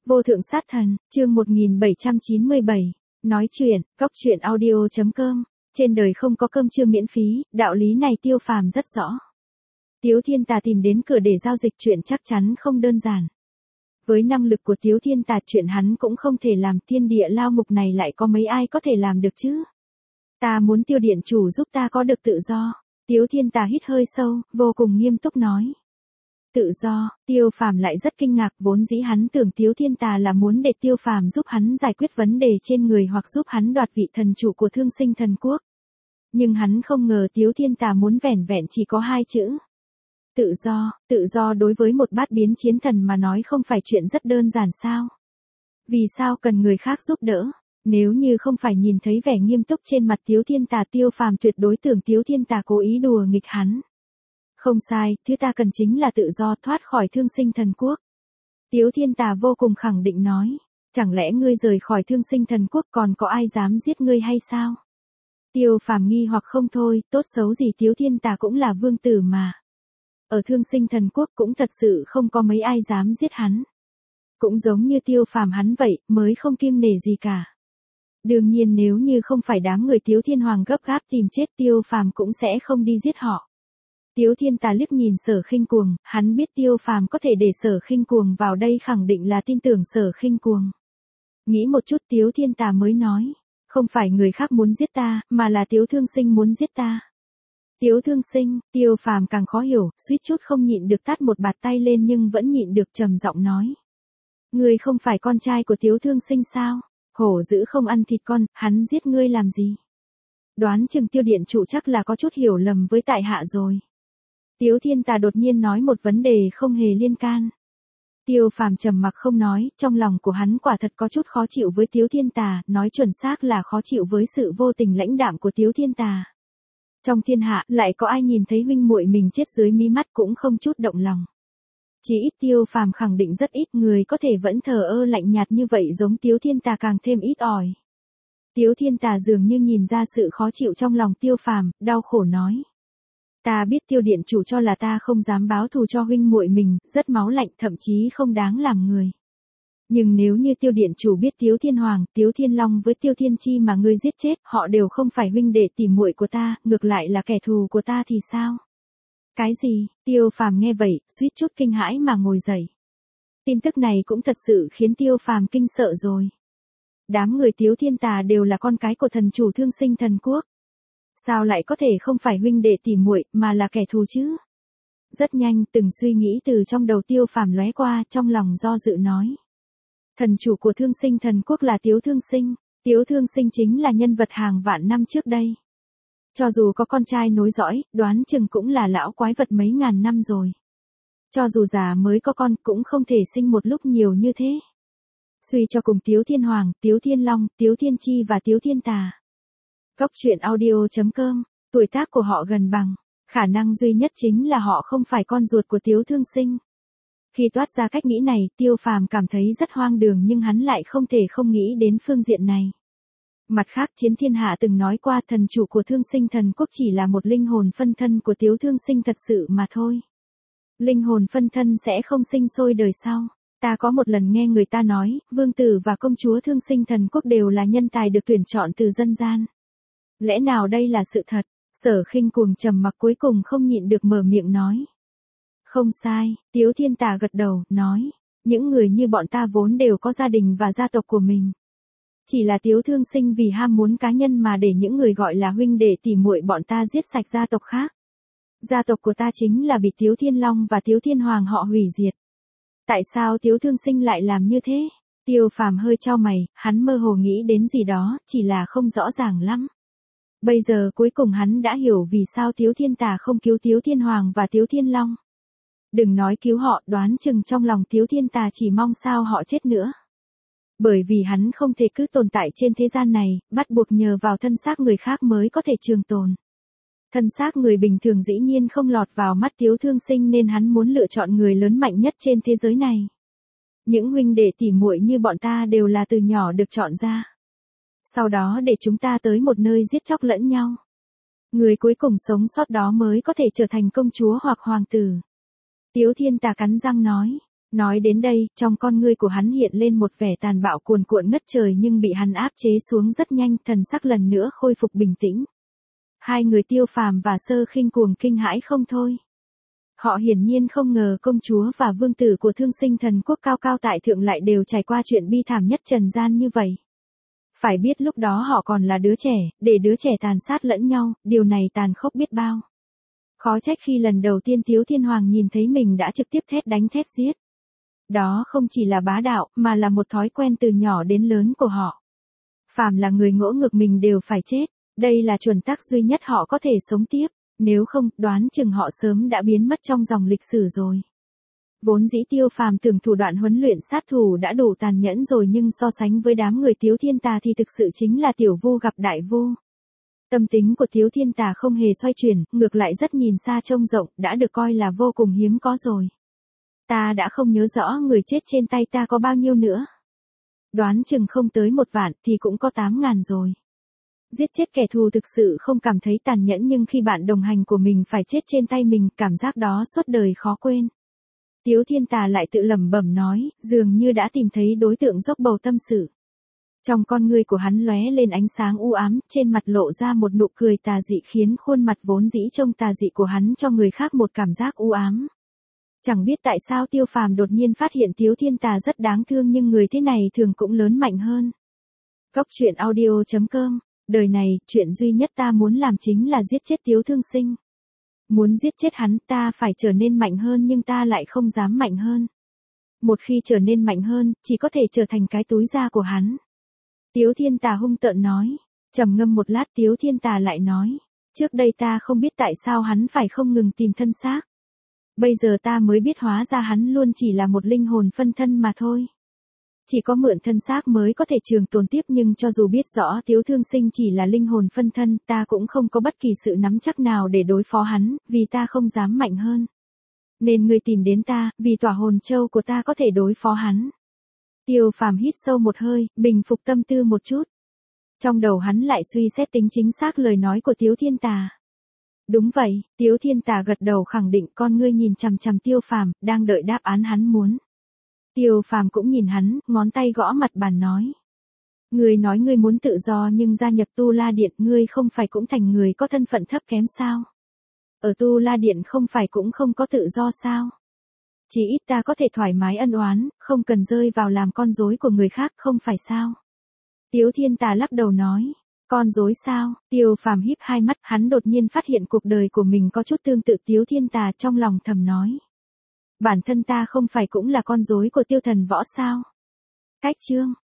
Vô thượng sát thần, chương 1797. Nói chuyện, Cốc truyện audio.com. Trên đời không có cơm trưa miễn phí, đạo lý này Tiêu Phàm rất rõ. Tiếu Thiên Tà tìm đến cửa để giao dịch chuyện chắc chắn không đơn giản. Với năng lực của Tiếu Thiên Tà chuyện hắn cũng không thể làm, thiên địa lao mục này lại có mấy ai có thể làm được chứ. Ta muốn Tiêu điện chủ giúp ta có được tự do. Tiếu Thiên Tà hít hơi sâu, vô cùng nghiêm túc nói. Tự do, Tiêu Phàm lại rất kinh ngạc, vốn dĩ hắn tưởng Tiếu Thiên Tà là muốn để Tiêu Phàm giúp hắn giải quyết vấn đề trên người hoặc giúp hắn đoạt vị thần chủ của Thương Sinh Thần Quốc. Nhưng hắn không ngờ Tiếu Thiên Tà muốn vẻn vẹn chỉ có hai chữ. Tự do đối với một bát biến chiến thần mà nói không phải chuyện rất đơn giản sao? Vì sao cần người khác giúp đỡ? Nếu như không phải nhìn thấy vẻ nghiêm túc trên mặt Tiếu Thiên Tà, Tiêu Phàm tuyệt đối tưởng Tiếu Thiên Tà cố ý đùa nghịch hắn. Không sai, thứ ta cần chính là tự do, thoát khỏi Thương Sinh Thần Quốc. Tiếu Thiên Tà vô cùng khẳng định nói. Chẳng lẽ ngươi rời khỏi Thương Sinh Thần Quốc còn có ai dám giết ngươi hay sao? Tiêu Phàm nghi hoặc không thôi, tốt xấu gì Tiếu Thiên Tà cũng là vương tử mà. Ở Thương Sinh Thần Quốc cũng thật sự không có mấy ai dám giết hắn. Cũng giống như Tiêu Phàm hắn vậy, mới không kiêng nể gì cả. Đương nhiên nếu như không phải đám người Tiếu Thiên Hoàng gấp gáp tìm chết, Tiêu Phàm cũng sẽ không đi giết họ. Tiếu Thiên Tà liếc nhìn Sở Khinh Cuồng, hắn biết Tiêu Phàm có thể để Sở Khinh Cuồng vào đây khẳng định là tin tưởng Sở Khinh Cuồng. Nghĩ một chút Tiếu Thiên Tà mới nói, không phải người khác muốn giết ta, mà là Tiếu Thương Sinh muốn giết ta. Tiếu Thương Sinh, Tiêu Phàm càng khó hiểu, suýt chút không nhịn được tát một bạt tay lên nhưng vẫn nhịn được trầm giọng nói. Ngươi không phải con trai của Tiếu Thương Sinh sao? Hổ dữ không ăn thịt con, hắn giết ngươi làm gì? Đoán chừng Tiêu điện chủ chắc là có chút hiểu lầm với tại hạ rồi. Tiếu Thiên Tà đột nhiên nói một vấn đề không hề liên can. Tiêu Phàm trầm mặc không nói, trong lòng của hắn quả thật có chút khó chịu với Tiếu Thiên Tà, nói chuẩn xác là khó chịu với sự vô tình lãnh đạm của Tiếu Thiên Tà. Trong thiên hạ, lại có ai nhìn thấy huynh muội mình chết dưới mí mắt cũng không chút động lòng. Chỉ ít Tiêu Phàm khẳng định rất ít người có thể vẫn thờ ơ lạnh nhạt như vậy, giống Tiếu Thiên Tà càng thêm ít ỏi. Tiếu Thiên Tà dường như nhìn ra sự khó chịu trong lòng Tiêu Phàm, đau khổ nói. Ta biết Tiêu điện chủ cho là ta không dám báo thù cho huynh muội mình, rất máu lạnh, thậm chí không đáng làm người. Nhưng nếu như Tiêu điện chủ biết Tiếu Thiên Hoàng, Tiếu Thiên Long với Tiêu Thiên Chi mà ngươi giết chết, họ đều không phải huynh đệ tỷ muội của ta, ngược lại là kẻ thù của ta thì sao? Cái gì? Tiêu Phàm nghe vậy, suýt chút kinh hãi mà ngồi dậy. Tin tức này cũng thật sự khiến Tiêu Phàm kinh sợ rồi. Đám người Tiếu Thiên Tà đều là con cái của thần chủ Thương Sinh Thần Quốc. Sao lại có thể không phải huynh đệ tỷ muội mà là kẻ thù chứ? Rất nhanh, từng suy nghĩ từ trong đầu Tiêu Phàm lóe qua, trong lòng do dự nói. Thần chủ của Thương Sinh Thần Quốc là Tiếu Thương Sinh. Tiếu Thương Sinh chính là nhân vật hàng vạn năm trước đây. Cho dù có con trai nối dõi, đoán chừng cũng là lão quái vật mấy ngàn năm rồi. Cho dù già mới có con cũng không thể sinh một lúc nhiều như thế. Suy cho cùng Tiếu Thiên Hoàng, Tiếu Thiên Long, Tiếu Thiên Chi và Tiếu Thiên Tà. Cốc truyện audio.com, tuổi tác của họ gần bằng, khả năng duy nhất chính là họ không phải con ruột của Tiếu Thương Sinh. Khi toát ra cách nghĩ này, Tiêu Phàm cảm thấy rất hoang đường nhưng hắn lại không thể không nghĩ đến phương diện này. Mặt khác Chiến Thiên Hạ từng nói qua thần chủ của Thương Sinh Thần Quốc chỉ là một linh hồn phân thân của Tiếu Thương Sinh thật sự mà thôi. Linh hồn phân thân sẽ không sinh sôi đời sau. Ta có một lần nghe người ta nói, vương tử và công chúa Thương Sinh Thần Quốc đều là nhân tài được tuyển chọn từ dân gian. Lẽ nào đây là sự thật? Sở Khinh Cuồng trầm mặc cuối cùng không nhịn được mở miệng nói. Không sai, Tiếu Thiên Tà gật đầu, nói. Những người như bọn ta vốn đều có gia đình và gia tộc của mình. Chỉ là Tiếu Thương Sinh vì ham muốn cá nhân mà để những người gọi là huynh đệ tỷ muội bọn ta giết sạch gia tộc khác. Gia tộc của ta chính là bị Tiếu Thiên Long và Tiếu Thiên Hoàng họ hủy diệt. Tại sao Tiếu Thương Sinh lại làm như thế? Tiêu Phàm hơi chau mày, hắn mơ hồ nghĩ đến gì đó, chỉ là không rõ ràng lắm. Bây giờ cuối cùng hắn đã hiểu vì sao Tiếu Thiên Tà không cứu Tiếu Thiên Hoàng và Tiếu Thiên Long. Đừng nói cứu họ, đoán chừng trong lòng Tiếu Thiên Tà chỉ mong sao họ chết nữa. Bởi vì hắn không thể cứ tồn tại trên thế gian này, bắt buộc nhờ vào thân xác người khác mới có thể trường tồn. Thân xác người bình thường dĩ nhiên không lọt vào mắt Tiếu Thương Sinh nên hắn muốn lựa chọn người lớn mạnh nhất trên thế giới này. Những huynh đệ tỷ muội như bọn ta đều là từ nhỏ được chọn ra. Sau đó để chúng ta tới một nơi giết chóc lẫn nhau. Người cuối cùng sống sót đó mới có thể trở thành công chúa hoặc hoàng tử. Tiếu Thiên Tà cắn răng nói. Nói đến đây, trong con ngươi của hắn hiện lên một vẻ tàn bạo cuồn cuộn ngất trời nhưng bị hắn áp chế xuống rất nhanh, thần sắc lần nữa khôi phục bình tĩnh. Hai người Tiêu Phàm và Sơ Khinh cuồng kinh hãi không thôi. Họ hiển nhiên không ngờ công chúa và vương tử của Thương Sinh Thần Quốc cao cao tại thượng lại đều trải qua chuyện bi thảm nhất trần gian như vậy. Phải biết lúc đó họ còn là đứa trẻ, để đứa trẻ tàn sát lẫn nhau, điều này tàn khốc biết bao. Khó trách khi lần đầu tiên Tiếu Thiên Hoàng nhìn thấy mình đã trực tiếp thét đánh thét giết. Đó không chỉ là bá đạo, mà là một thói quen từ nhỏ đến lớn của họ. Phàm là người ngỗ ngược mình đều phải chết, đây là chuẩn tắc duy nhất họ có thể sống tiếp, nếu không, đoán chừng họ sớm đã biến mất trong dòng lịch sử rồi. Vốn dĩ Tiêu Phàm tưởng thủ đoạn huấn luyện sát thủ đã đủ tàn nhẫn rồi nhưng so sánh với đám người Tiếu Thiên Tà thì thực sự chính là tiểu vu gặp đại vu. Tâm tính của Tiếu Thiên Tà không hề xoay chuyển, ngược lại rất nhìn xa trông rộng, đã được coi là vô cùng hiếm có rồi. Ta đã không nhớ rõ người chết trên tay ta có bao nhiêu nữa. Đoán chừng không tới 1 vạn thì cũng có 8.000 rồi. Giết chết kẻ thù thực sự không cảm thấy tàn nhẫn nhưng khi bạn đồng hành của mình phải chết trên tay mình, cảm giác đó suốt đời khó quên. Tiếu Thiên Tà lại tự lẩm bẩm nói, dường như đã tìm thấy đối tượng dốc bầu tâm sự. Trong con ngươi của hắn lóe lên ánh sáng u ám, trên mặt lộ ra một nụ cười tà dị khiến khuôn mặt vốn dĩ trông tà dị của hắn cho người khác một cảm giác u ám. Chẳng biết tại sao Tiêu Phàm đột nhiên phát hiện Tiếu Thiên Tà rất đáng thương nhưng người thế này thường cũng lớn mạnh hơn. Góc truyện audio.com, đời này, chuyện duy nhất ta muốn làm chính là giết chết Tiếu Thương Sinh. Muốn giết chết hắn ta phải trở nên mạnh hơn nhưng ta lại không dám mạnh hơn. Một khi trở nên mạnh hơn, chỉ có thể trở thành cái túi da của hắn. Tiếu Thiên Tà hung tợn nói. Trầm ngâm một lát Tiếu Thiên Tà lại nói. Trước đây ta không biết tại sao hắn phải không ngừng tìm thân xác. Bây giờ ta mới biết hóa ra hắn luôn chỉ là một linh hồn phân thân mà thôi. Chỉ có mượn thân xác mới có thể trường tồn tiếp nhưng cho dù biết rõ Tiếu Thương Sinh chỉ là linh hồn phân thân, ta cũng không có bất kỳ sự nắm chắc nào để đối phó hắn, vì ta không dám mạnh hơn. Nên ngươi tìm đến ta, vì tỏa hồn châu của ta có thể đối phó hắn. Tiêu Phàm hít sâu một hơi, bình phục tâm tư một chút. Trong đầu hắn lại suy xét tính chính xác lời nói của Tiếu Thiên Tà. Đúng vậy, Tiếu Thiên Tà gật đầu khẳng định, con ngươi nhìn chằm chằm Tiêu Phàm, đang đợi đáp án hắn muốn. Tiêu Phàm cũng nhìn hắn, ngón tay gõ mặt bàn nói. Ngươi nói ngươi muốn tự do nhưng gia nhập Tu La Điện, ngươi không phải cũng thành người có thân phận thấp kém sao? Ở Tu La Điện không phải cũng không có tự do sao? Chỉ ít ta có thể thoải mái ân oán, không cần rơi vào làm con rối của người khác, không phải sao? Tiếu Thiên Tà lắc đầu nói. Con rối sao? Tiêu Phàm híp hai mắt, hắn đột nhiên phát hiện cuộc đời của mình có chút tương tự Tiếu Thiên Tà, trong lòng thầm nói. Bản thân ta không phải cũng là con rối của Tiêu Thần Võ sao? Cách chương